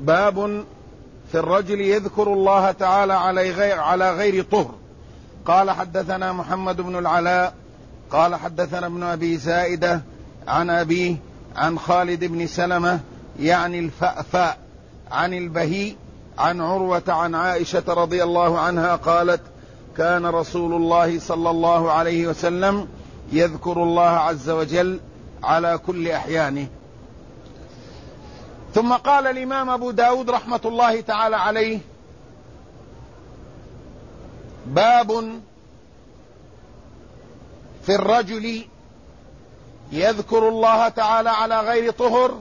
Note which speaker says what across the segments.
Speaker 1: باب في الرجل يذكر الله تعالى على غير طهر. قال حدثنا محمد بن العلاء قال حدثنا ابن أبي زائدة عن أبيه عن خالد بن سلمة يعني الفأفاء عن البهي عن عروة عن عائشة رضي الله عنها قالت: كان رسول الله صلى الله عليه وسلم يذكر الله عز وجل على كل أحيانه. ثم قال الإمام أبو داود رحمة الله تعالى عليه: باب في الرجل يذكر الله تعالى على غير طهر،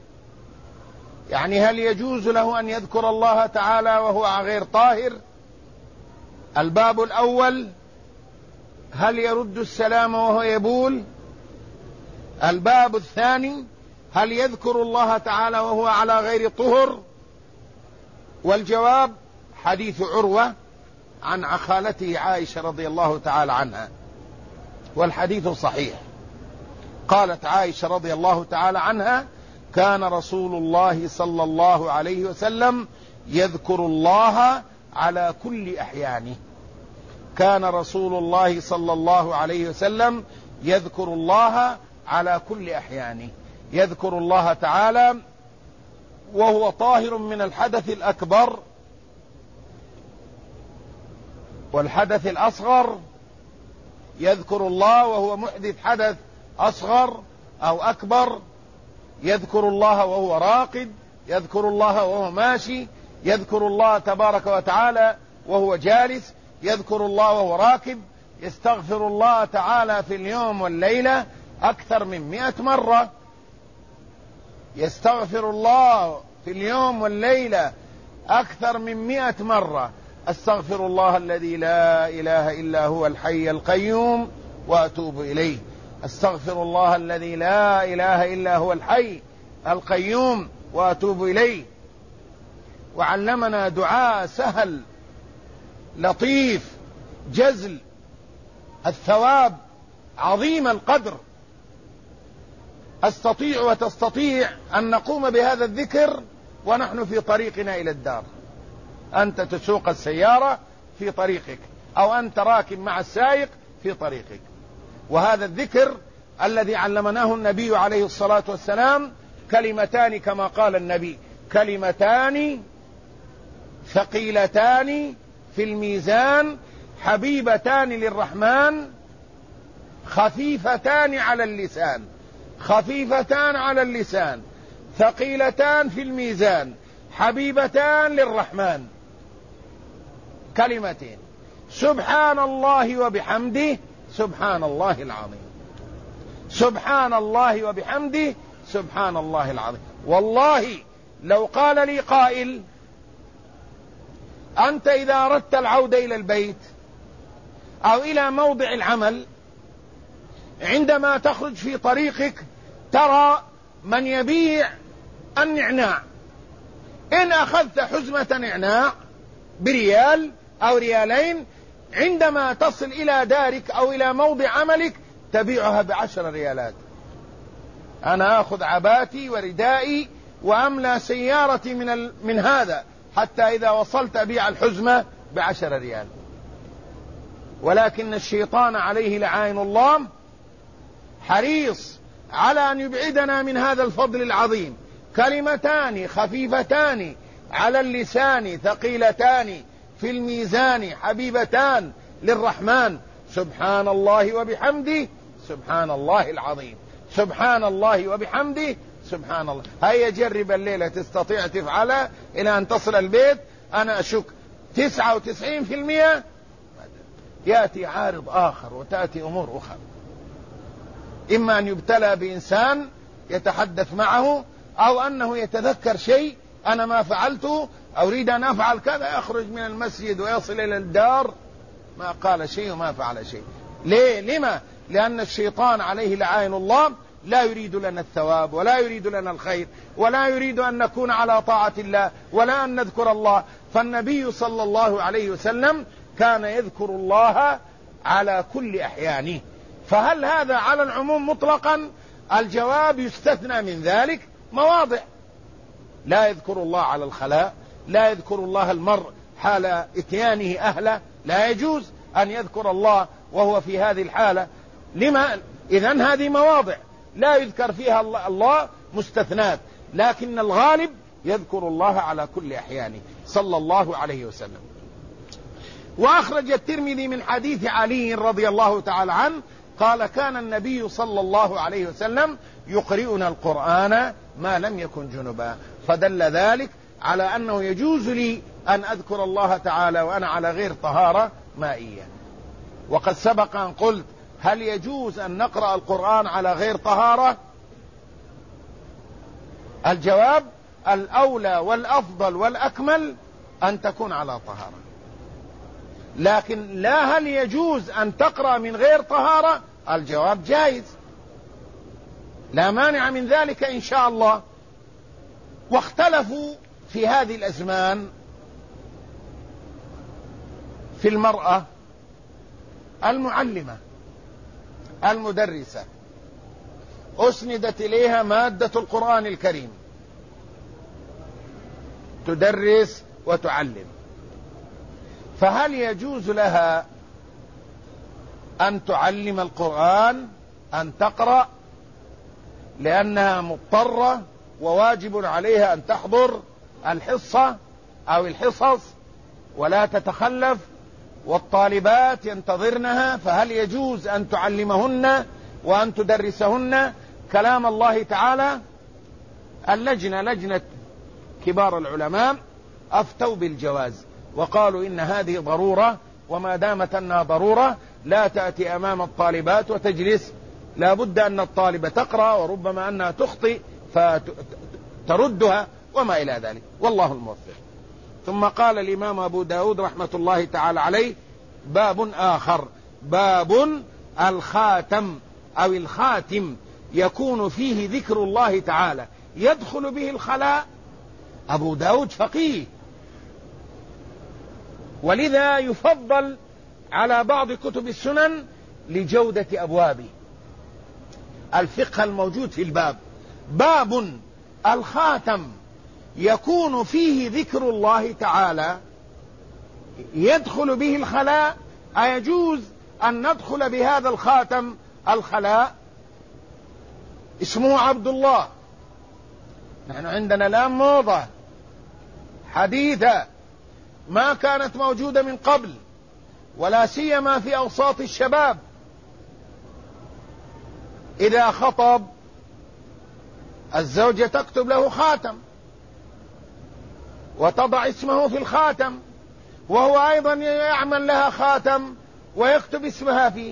Speaker 1: يعني هل يجوز له أن يذكر الله تعالى وهو غير طاهر؟ الباب الأول: هل يرد السلام وهو يبول؟ الباب الثاني: هل يذكر الله تعالى وهو على غير طهر؟ والجواب: حديث عروة عن خالته عائشة رضي الله تعالى عنها، والحديث صحيح. قالت عائشة رضي الله تعالى عنها: كان رسول الله صلى الله عليه وسلم يذكر الله على كل أحيانه. كان رسول الله صلى الله عليه وسلم يذكر الله على كل أحيانه، يذكر الله تعالى وهو طاهر من الحدث الأكبر والحدث الأصغر، يذكر الله وهو محدث حدث أصغر أو أكبر، يذكر الله وهو راقد، يذكر الله وهو ماشي، يذكر الله تبارك وتعالى وهو جالس، يذكر الله وهو راكب، يستغفر الله تعالى في اليوم والليلة أكثر من 100 مرة، يستغفر الله في اليوم والليلة أكثر من 100 مرة. أستغفر الله الذي لا إله إلا هو الحي القيوم وأتوب إليه. أستغفر الله الذي لا إله إلا هو الحي القيوم وأتوب إليه. وعلمنا دعاء سهل لطيف جزل الثواب عظيم القدر. أستطيع وتستطيع أن نقوم بهذا الذكر ونحن في طريقنا إلى الدار. أنت تسوق السيارة في طريقك، أو أنت راكب مع السائق في طريقك. وهذا الذكر الذي علمناه النبي عليه الصلاة والسلام كلمتان كما قال النبي: كلمتان ثقيلتان في الميزان حبيبتان للرحمن خفيفتان على اللسان. خفيفتان على اللسان، ثقيلتان في الميزان، حبيبتان للرحمن. كلمتين: سبحان الله وبحمده سبحان الله العظيم. سبحان الله وبحمده سبحان الله العظيم. والله لو قال لي قائل: أنت إذا أردت العودة إلى البيت أو إلى موضع العمل، عندما تخرج في طريقك ترى من يبيع النعناع، إن أخذت حزمة نعناع بريال أو ريالين، عندما تصل إلى دارك أو إلى موضع عملك تبيعها ب10 ريالات. أنا أخذ عباتي وردائي وأملى سيارتي من هذا، حتى إذا وصلت أبيع الحزمة ب10 ريال. ولكن الشيطان عليه لعائن الله حريص على أن يبعدنا من هذا الفضل العظيم. كلمتان خفيفتان على اللسان ثقيلتان في الميزان حبيبتان للرحمن. سبحان الله وبحمده سبحان الله العظيم. سبحان الله وبحمده سبحان الله. هيا جرب الليلة، تستطيع تفعلها إلى أن تصل البيت. أنا أشك 99% يأتي عارض آخر وتأتي أمور أخرى، إما أن يبتلى بإنسان يتحدث معه، أو أنه يتذكر شيء أنا ما فعلته، أريد أن أفعل كذا، يخرج من المسجد ويصل إلى الدار ما قال شيء وما فعل شيء. ليه؟ لما؟ لأن الشيطان عليه لعائن الله لا يريد لنا الثواب، ولا يريد لنا الخير، ولا يريد أن نكون على طاعة الله، ولا أن نذكر الله. فالنبي صلى الله عليه وسلم كان يذكر الله على كل أحيانه. فهل هذا على العموم مطلقا؟ الجواب: يستثنى من ذلك مواضع. لا يذكر الله على الخلاء، لا يذكر الله المرء حال اتيانه أهله، لا يجوز أن يذكر الله وهو في هذه الحالة. لما؟ إذن هذه مواضع لا يذكر فيها الله مستثنات، لكن الغالب يذكر الله على كل أحيانه صلى الله عليه وسلم. وأخرج الترمذي من حديث علي رضي الله تعالى عنه قال: كان النبي صلى الله عليه وسلم يقرئنا القرآن ما لم يكن جنبا. فدل ذلك على أنه يجوز لي أن أذكر الله تعالى وأنا على غير طهارة مائية. وقد سبق أن قلت: هل يجوز أن نقرأ القرآن على غير طهارة؟ الجواب: الأولى والأفضل والأكمل أن تكون على طهارة، لكن لا هل يجوز أن تقرأ من غير طهارة؟ الجواب: جائز، لا مانع من ذلك إن شاء الله. واختلفوا في هذه الأزمان في المرأة المعلمة المدرسة أسندت إليها مادة القرآن الكريم، تدرس وتعلم، فهل يجوز لها أن تعلم القرآن، أن تقرأ، لأنها مضطرة وواجب عليها أن تحضر الحصة أو الحصص ولا تتخلف، والطالبات ينتظرنها، فهل يجوز أن تعلمهن وأن تدرسهن كلام الله تعالى؟ لجنة كبار العلماء أفتوا بالجواز، وقالوا إن هذه ضرورة، وما دامت أنها ضرورة لا تأتي أمام الطالبات وتجلس، لا بد أن الطالبة تقرأ، وربما أنها تخطئ فتردها وما إلى ذلك، والله الموفق. ثم قال الإمام أبو داود رحمة الله تعالى عليه: باب آخر، باب الخاتم أو الخاتم يكون فيه ذكر الله تعالى يدخل به الخلاء. أبو داود فقيه، ولذا يفضل على بعض كتب السنن لجودة أبوابه، الفقه الموجود في الباب. باب الخاتم يكون فيه ذكر الله تعالى يدخل به الخلاء، أيجوز أن ندخل بهذا الخاتم الخلاء؟ اسمه عبد الله، نحن عندنا الآن موضة حديثة ما كانت موجودة من قبل، ولا سيما في أوساط الشباب. إذا خطب الزوجة تكتب له خاتم وتضع اسمه في الخاتم، وهو أيضا يعمل لها خاتم ويكتب اسمها فيه.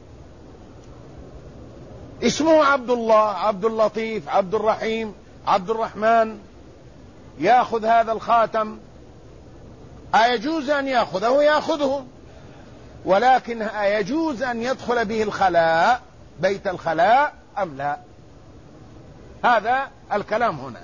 Speaker 1: اسمه عبد الله، عبد اللطيف، عبد الرحيم، عبد الرحمن، يأخذ هذا الخاتم. أيجوز أن يأخذه؟ يأخذه، ولكن أيجوز أن يدخل به الخلاء، بيت الخلاء، أم لا؟ هذا الكلام هنا.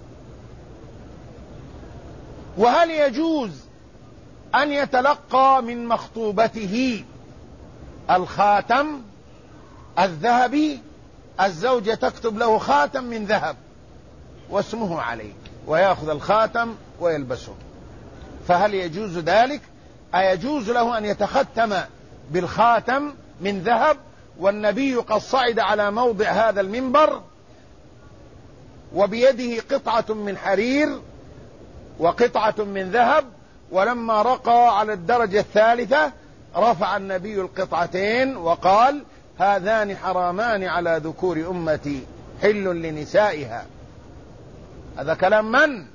Speaker 1: وهل يجوز أن يتلقى من مخطوبته الخاتم الذهبي؟ الزوجة تكتب له خاتم من ذهب واسمه عليه، ويأخذ الخاتم ويلبسه، فهل يجوز ذلك؟ أيجوز له أن يتختم بالخاتم من ذهب؟ والنبي قد صعد على موضع هذا المنبر وبيده قطعة من حرير وقطعة من ذهب، ولما رقى على الدرجة الثالثة رفع النبي القطعتين وقال: هذان حرامان على ذكور أمتي حل لنسائها. هذا كلام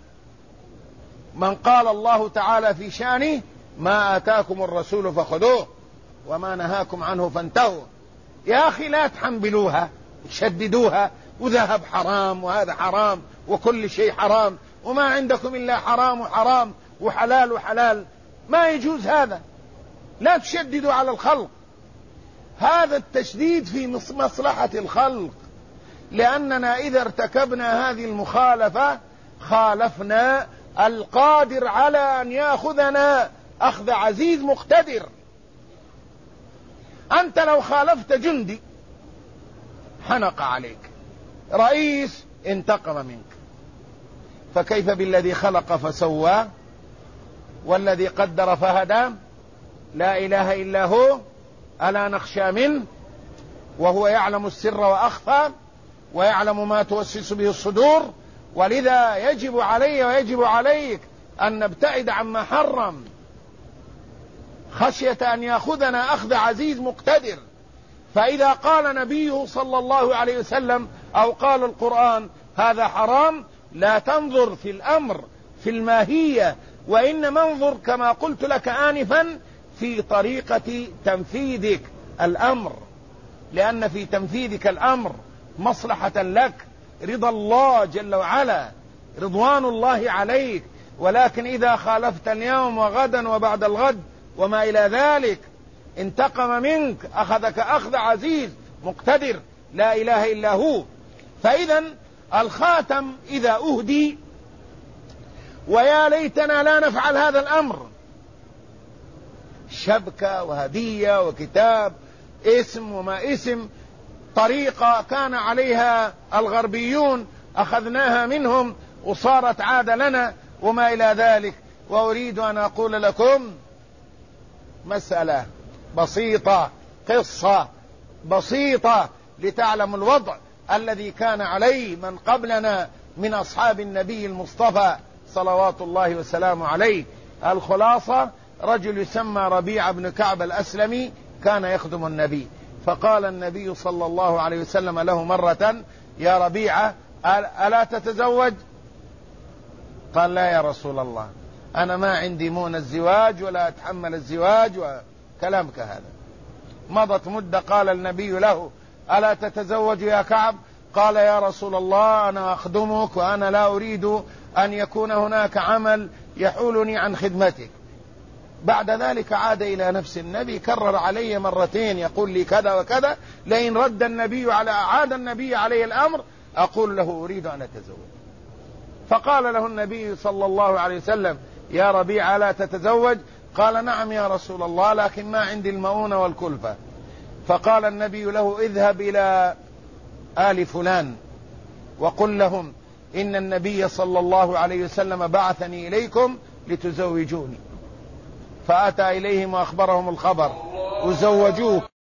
Speaker 1: من قال الله تعالى في شانه: ما آتاكم الرسول فخذوه وما نهاكم عنه فانتهوا. يا أخي لا تحنبلوها تشددوها، وذهب حرام وهذا حرام وكل شيء حرام، وما عندكم إلا حرام وحرام وحلال وحلال، ما يجوز هذا. لا تشددوا على الخلق، هذا التشديد في مصلحة الخلق، لأننا إذا ارتكبنا هذه المخالفة خالفنا القادر على أن يأخذنا أخذ عزيز مقتدر. أنت لو خالفت جندي حنق عليك، رئيس انتقم منك، فكيف بالذي خلق فسوى والذي قدر فهدى؟ لا إله إلا هو، ألا نخشى منه، وهو يعلم السر وأخفى، ويعلم ما توسوس به الصدور. ولذا يجب علي ويجب عليك أن نبتعد عما حرم، خشية أن يأخذنا أخذ عزيز مقتدر. فإذا قال نبيه صلى الله عليه وسلم أو قال القرآن هذا حرام، لا تنظر في الأمر في الماهية، وإنما انظر كما قلت لك آنفا في طريقة تنفيذك الأمر، لأن في تنفيذك الأمر مصلحة لك، رضا الله جل وعلا، رضوان الله عليك. ولكن إذا خالفت اليوم وغدا وبعد الغد وما إلى ذلك انتقم منك، أخذك أخذ عزيز مقتدر لا إله إلا هو. فإذا الخاتم إذا أهدي، ويا ليتنا لا نفعل هذا الأمر، شبكة وهدية وكتاب اسم وما اسم، طريقة كان عليها الغربيون أخذناها منهم وصارت عادة لنا وما إلى ذلك. وأريد أن أقول لكم مسألة بسيطة، قصة بسيطة لتعلموا الوضع الذي كان عليه من قبلنا من أصحاب النبي المصطفى صلوات الله وسلامه عليه. الخلاصة: رجل يسمى ربيعة بن كعب الأسلمي كان يخدم النبي، فقال النبي صلى الله عليه وسلم له مرة: يا ربيعة ألا تتزوج؟ قال: لا يا رسول الله، أنا ما عندي مون الزواج ولا أتحمل الزواج وكلام كهذا. مضت مدة، قال النبي له: ألا تتزوج يا كعب؟ قال: يا رسول الله، أنا أخدمك وأنا لا أريد أن يكون هناك عمل يحولني عن خدمتك. بعد ذلك عاد إلى نفس النبي، كرر علي مرتين يقول لي كذا وكذا، لئن عاد النبي عليه الأمر أقول له أريد أن أتزوج. فقال له النبي صلى الله عليه وسلم: يا ربيع ألا تتزوج؟ قال: نعم يا رسول الله، لكن ما عندي المؤونة والكلفة. فقال النبي له: اذهب إلى آل فلان وقل لهم إن النبي صلى الله عليه وسلم بعثني إليكم لتزوجوني. فأتى إليهم وأخبرهم الخبر وزوجوه.